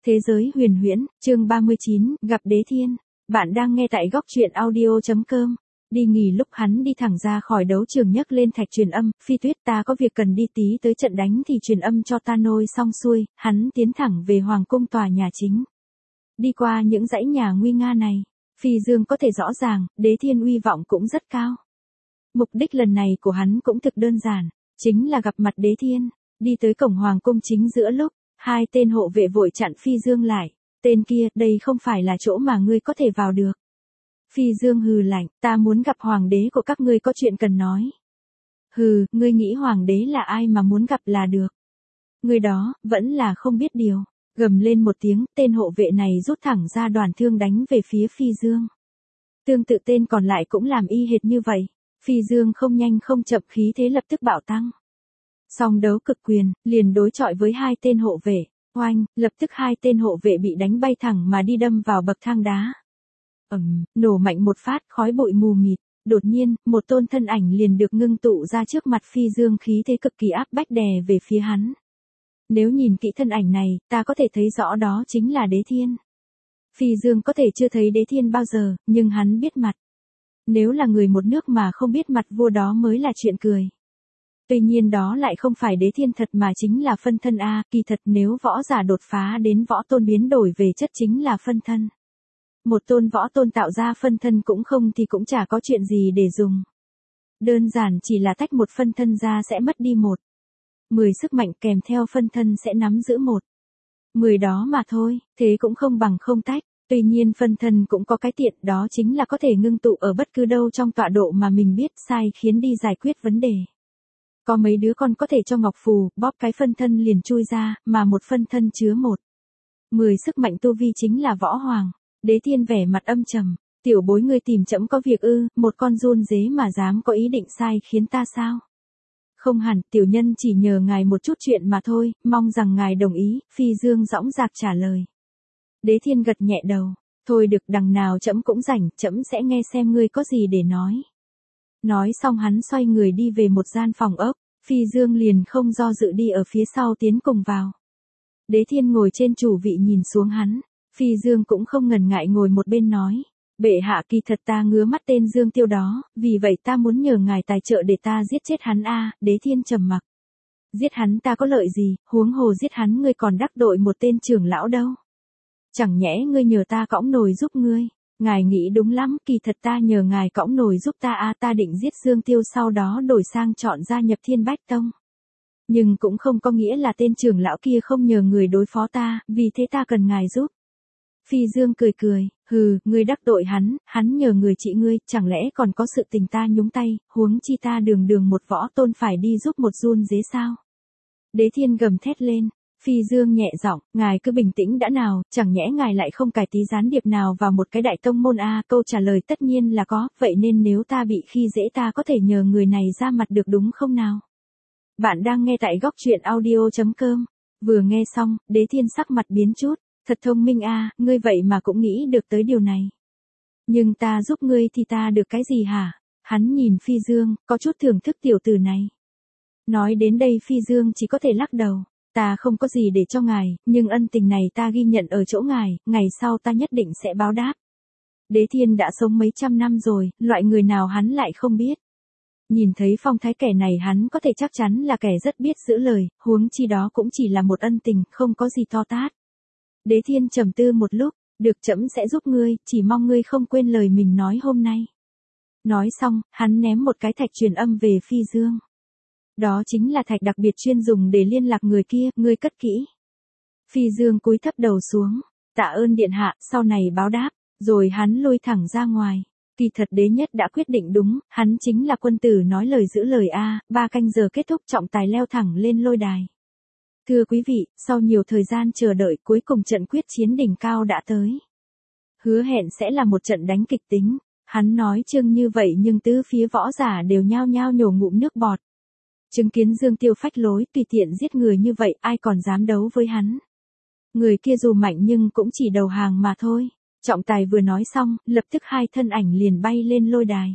Thế giới huyền huyễn, chương 39, gặp Đế Thiên. Bạn đang nghe tại góc truyện audio.com. Đi nghỉ lúc hắn đi thẳng ra khỏi đấu trường nhấc lên thạch truyền âm, Phi Tuyết ta có việc cần đi tí tới trận đánh thì truyền âm cho ta nôi xong xuôi, hắn tiến thẳng về hoàng cung tòa nhà chính. Đi qua những dãy nhà nguy nga này, Phi Dương có thể rõ ràng, Đế Thiên uy vọng cũng rất cao. Mục đích lần này của hắn cũng thực đơn giản, chính là gặp mặt Đế Thiên. Đi tới cổng hoàng cung chính giữa lúc, hai tên hộ vệ vội chặn Phi Dương lại. Tên kia, đây không phải là chỗ mà ngươi có thể vào được. Phi Dương hừ lạnh, ta muốn gặp hoàng đế của các ngươi có chuyện cần nói. Hừ, ngươi nghĩ hoàng đế là ai mà muốn gặp là được. Ngươi đó, vẫn là không biết điều. Gầm lên một tiếng, tên hộ vệ này rút thẳng ra đoàn thương đánh về phía Phi Dương. Tương tự tên còn lại cũng làm y hệt như vậy. Phi Dương không nhanh không chậm khí thế lập tức bạo tăng. Song đấu cực quyền, liền đối chọi với hai tên hộ vệ, oanh, lập tức hai tên hộ vệ bị đánh bay thẳng mà đi đâm vào bậc thang đá. Nổ mạnh một phát, khói bụi mù mịt, đột nhiên, một tôn thân ảnh liền được ngưng tụ ra trước mặt Phi Dương khí thế cực kỳ áp bách đè về phía hắn. Nếu nhìn kỹ thân ảnh này, ta có thể thấy rõ đó chính là Đế Thiên. Phi Dương có thể chưa thấy Đế Thiên bao giờ, nhưng hắn biết mặt. Nếu là người một nước mà không biết mặt vua đó mới là chuyện cười. Tuy nhiên đó lại không phải Đế Thiên thật mà chính là phân thân a, kỳ thật nếu võ giả đột phá đến võ tôn biến đổi về chất chính là phân thân. Một tôn võ tôn tạo ra phân thân cũng không thì cũng chả có chuyện gì để dùng. Đơn giản chỉ là tách một phân thân ra sẽ mất đi 10 sức mạnh kèm theo phân thân sẽ nắm giữ 10 đó mà thôi, thế cũng không bằng không tách. Tuy nhiên phân thân cũng có cái tiện đó chính là có thể ngưng tụ ở bất cứ đâu trong tọa độ mà mình biết sai khiến đi giải quyết vấn đề. Có mấy đứa con có thể cho ngọc phù, bóp cái phân thân liền chui ra, mà một phân thân chứa 10 sức mạnh tu vi chính là võ hoàng. Đế Thiên vẻ mặt âm trầm, tiểu bối ngươi tìm trẫm có việc ư, một con run dế mà dám có ý định sai khiến ta sao? Không hẳn, tiểu nhân chỉ nhờ ngài một chút chuyện mà thôi, mong rằng ngài đồng ý, Phi Dương dõng dạc trả lời. Đế Thiên gật nhẹ đầu, thôi được đằng nào trẫm cũng rảnh, trẫm sẽ nghe xem ngươi có gì để nói. Nói xong hắn xoay người đi về một gian phòng ốc, Phi Dương liền không do dự đi ở phía sau tiến cùng vào. Đế Thiên ngồi trên chủ vị nhìn xuống hắn, Phi Dương cũng không ngần ngại ngồi một bên nói. Bệ hạ kỳ thật ta ngứa mắt tên Dương Tiêu đó, vì vậy ta muốn nhờ ngài tài trợ để ta giết chết hắn a. Đế Thiên trầm mặc. Giết hắn ta có lợi gì, huống hồ giết hắn ngươi còn đắc tội một tên trưởng lão đâu. Chẳng nhẽ ngươi nhờ ta cõng nồi giúp ngươi. Ngài nghĩ đúng lắm, kỳ thật ta nhờ ngài cõng nồi giúp ta a, ta định giết Dương Tiêu sau đó đổi sang chọn gia nhập Thiên Bách Tông. Nhưng cũng không có nghĩa là tên trưởng lão kia không nhờ người đối phó ta, vì thế ta cần ngài giúp. Phi Dương cười cười, hừ, ngươi đắc tội hắn nhờ người trị ngươi, chẳng lẽ còn có sự tình ta nhúng tay, huống chi ta đường một võ tôn phải đi giúp một run dế sao? Đế Thiên gầm thét lên. Phi Dương nhẹ giọng, ngài cứ bình tĩnh đã nào, chẳng nhẽ ngài lại không cài tí gián điệp nào vào một cái đại tông môn a? Câu trả lời tất nhiên là có, vậy nên nếu ta bị khi dễ ta có thể nhờ người này ra mặt được đúng không nào? Bạn đang nghe tại góc truyện audio.com. Vừa nghe xong, Đế Thiên sắc mặt biến chút, thật thông minh a, ngươi vậy mà cũng nghĩ được tới điều này. Nhưng ta giúp ngươi thì ta được cái gì hả? Hắn nhìn Phi Dương, có chút thưởng thức tiểu tử này. Nói đến đây Phi Dương chỉ có thể lắc đầu. Ta không có gì để cho ngài, nhưng ân tình này ta ghi nhận ở chỗ ngài, ngày sau ta nhất định sẽ báo đáp. Đế Thiên đã sống mấy trăm năm rồi, loại người nào hắn lại không biết. Nhìn thấy phong thái kẻ này hắn có thể chắc chắn là kẻ rất biết giữ lời, huống chi đó cũng chỉ là một ân tình, không có gì to tát. Đế Thiên trầm tư một lúc, được trẫm sẽ giúp ngươi, chỉ mong ngươi không quên lời mình nói hôm nay. Nói xong, hắn ném một cái thạch truyền âm về Phi Dương. Đó chính là thạch đặc biệt chuyên dùng để liên lạc người kia, ngươi cất kỹ. Phi Dương cúi thấp đầu xuống, tạ ơn điện hạ, sau này báo đáp, rồi hắn lui thẳng ra ngoài. Kỳ thật đế nhất đã quyết định đúng, hắn chính là quân tử nói lời giữ lời a. 3 canh giờ kết thúc trọng tài leo thẳng lên lôi đài. Thưa quý vị, sau nhiều thời gian chờ đợi cuối cùng trận quyết chiến đỉnh cao đã tới. Hứa hẹn sẽ là một trận đánh kịch tính, hắn nói chưng như vậy nhưng tứ phía võ giả đều nhao nhao nhổ ngụm nước bọt. Chứng kiến Dương Tiêu phách lối tùy tiện giết người như vậy ai còn dám đấu với hắn. Người kia dù mạnh nhưng cũng chỉ đầu hàng mà thôi. Trọng tài vừa nói xong, lập tức hai thân ảnh liền bay lên lôi đài.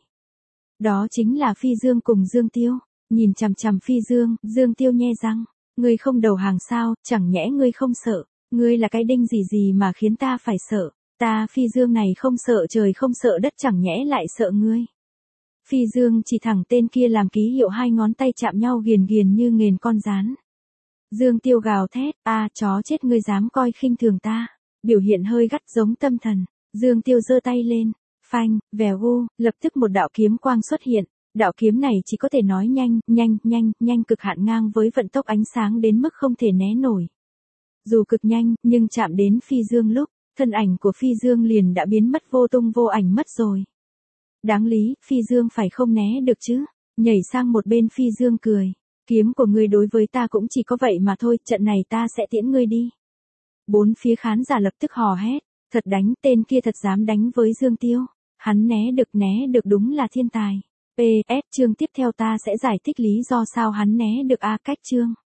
Đó chính là Phi Dương cùng Dương Tiêu. Nhìn chằm chằm Phi Dương, Dương Tiêu nhe răng. Ngươi không đầu hàng sao, chẳng nhẽ ngươi không sợ. Ngươi là cái đinh gì gì mà khiến ta phải sợ, ta Phi Dương này không sợ trời không sợ đất chẳng nhẽ lại sợ ngươi. Phi Dương chỉ thẳng tên kia làm ký hiệu hai ngón tay chạm nhau ghiền ghiền như nghền con rán. Dương Tiêu gào thét, a chó chết ngươi dám coi khinh thường ta, biểu hiện hơi gắt giống tâm thần. Dương Tiêu giơ tay lên, phanh, vèo u, lập tức một đạo kiếm quang xuất hiện. Đạo kiếm này chỉ có thể nói nhanh cực hạn ngang với vận tốc ánh sáng đến mức không thể né nổi. Dù cực nhanh, nhưng chạm đến Phi Dương lúc, thân ảnh của Phi Dương liền đã biến mất vô tung vô ảnh mất rồi. Đáng lý, Phi Dương phải không né được chứ? Nhảy sang một bên Phi Dương cười. Kiếm của ngươi đối với ta cũng chỉ có vậy mà thôi, trận này ta sẽ tiễn ngươi đi. Bốn phía khán giả lập tức hò hét, thật đánh, tên kia thật dám đánh với Dương Tiêu. Hắn né được đúng là thiên tài. PS chương tiếp theo ta sẽ giải thích lý do sao hắn né được cách chương.